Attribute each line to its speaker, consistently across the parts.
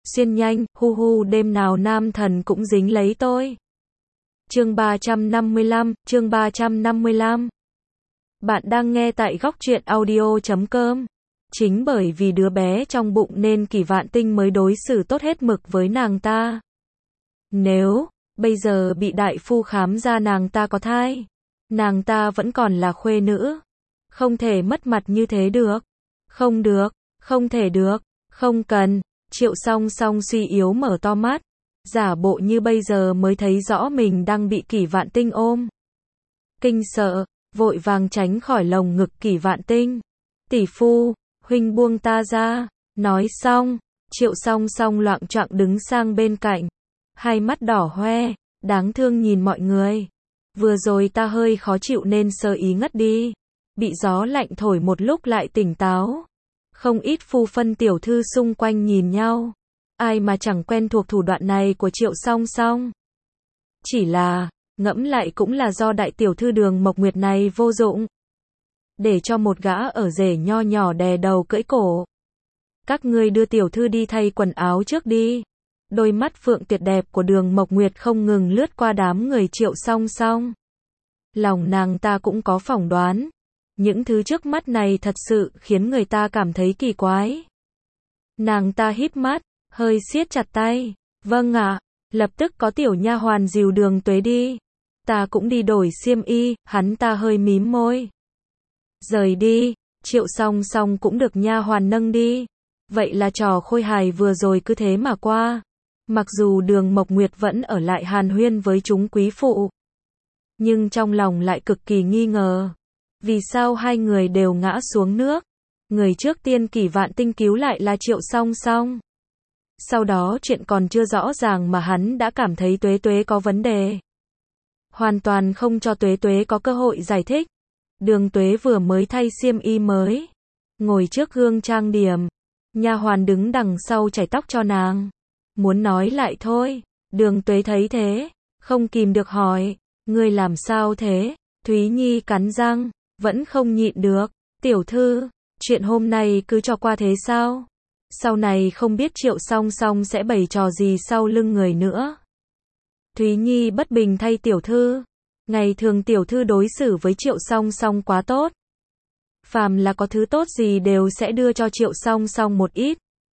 Speaker 1: xuyên nhanh, hu hu đêm nào nam thần cũng dính lấy tôi. Chương 355. Bạn đang nghe tại góc truyện audio.com. Chính bởi vì đứa bé trong bụng nên Kỷ Vạn Tinh mới đối xử tốt hết mực với nàng ta. Nếu bây giờ bị đại phu khám ra nàng ta có thai, nàng ta vẫn còn là khuê nữ, không thể mất mặt như thế được. Không được, không thể được, không cần. Triệu Song Song suy yếu mở to mắt, giả bộ như bây giờ mới thấy rõ mình đang bị Kỷ Vạn Tinh ôm. Kinh sợ, vội vàng tránh khỏi lồng ngực Kỷ Vạn Tinh. Tỷ phu, huynh buông ta ra. Nói xong, Triệu Song Song loạng choạng đứng sang bên cạnh, hai mắt đỏ hoe, đáng thương nhìn mọi người. Vừa rồi ta hơi khó chịu nên sơ ý ngất đi, bị gió lạnh thổi một lúc lại tỉnh táo. Không ít phu phân tiểu thư xung quanh nhìn nhau, ai mà chẳng quen thuộc thủ đoạn này của Triệu Song Song. Chỉ là, ngẫm lại cũng là do đại tiểu thư Đường Mộc Nguyệt này vô dụng, để cho một gã ở rể nho nhỏ đè đầu cưỡi cổ. Các ngươi đưa tiểu thư đi thay quần áo trước đi. Đôi mắt phượng tuyệt đẹp của Đường Mộc Nguyệt không ngừng lướt qua đám người Triệu Song Song. Lòng nàng ta cũng có phỏng đoán, những thứ trước mắt này thật sự khiến người ta cảm thấy kỳ quái. Nàng ta híp mắt, hơi siết chặt tay. Vâng ạ, lập tức có tiểu nha hoàn dìu Đường Tuế đi. Ta cũng đi đổi xiêm y. Hắn ta hơi mím môi. Rời đi, Triệu Song Song cũng được nha hoàn nâng đi. Vậy là trò khôi hài vừa rồi cứ thế mà qua. Mặc dù Đường Mộc Nguyệt vẫn ở lại hàn huyên với chúng quý phụ, nhưng trong lòng lại cực kỳ nghi ngờ. Vì sao hai người đều ngã xuống nước? Người trước tiên Kỷ Vạn Tinh cứu lại là Triệu Song Song. Sau đó chuyện còn chưa rõ ràng mà hắn đã cảm thấy Tuế Tuế có vấn đề. Hoàn toàn không cho Tuế Tuế có cơ hội giải thích. Đường Tuế vừa mới thay xiêm y mới, ngồi trước gương trang điểm, nha hoàn đứng đằng sau chải tóc cho nàng. Muốn nói lại thôi, Đường Tuế thấy thế, không kìm được hỏi, ngươi làm sao thế? Thúy Nhi cắn răng, vẫn không nhịn được, tiểu thư, chuyện hôm nay cứ cho qua thế sao? Sau này không biết Triệu Song Song sẽ bày trò gì sau lưng người nữa. Thúy Nhi bất bình thay tiểu thư, ngày thường tiểu thư đối xử với Triệu Song Song quá tốt. Phàm là có thứ tốt gì đều sẽ đưa cho Triệu Song Song một ít.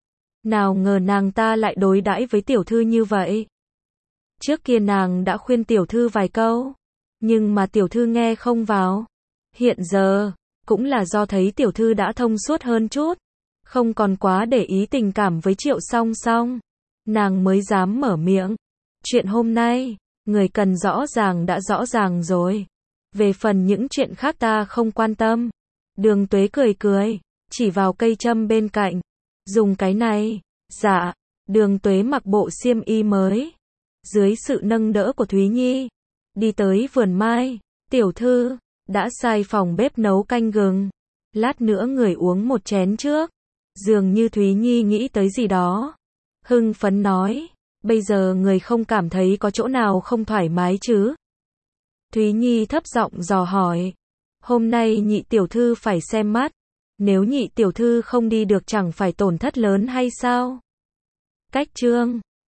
Speaker 1: Nào ngờ nàng ta lại đối đãi với tiểu thư như vậy. Trước kia nàng đã khuyên tiểu thư vài câu, nhưng mà tiểu thư nghe không vào. Hiện giờ, cũng là do thấy tiểu thư đã thông suốt hơn chút, không còn quá để ý tình cảm với Triệu Song Song, nàng mới dám mở miệng. Chuyện hôm nay, người cần rõ ràng đã rõ ràng rồi. Về phần những chuyện khác ta không quan tâm. Đường Tuế cười cười, chỉ vào cây châm bên cạnh. Dùng cái này. Dạ. Đường Tuế mặc bộ xiêm y mới, dưới sự nâng đỡ của Thúy Nhi, đi tới vườn mai. Tiểu thư, đã sai phòng bếp nấu canh gừng. Lát nữa người uống một chén trước. Dường như Thúy Nhi nghĩ tới gì đó, hưng phấn nói, bây giờ người không cảm thấy có chỗ nào không thoải mái chứ? Thúy Nhi thấp giọng dò hỏi, hôm nay nhị tiểu thư phải xem mắt, nếu nhị tiểu thư không đi được chẳng phải tổn thất lớn hay sao? Cách chương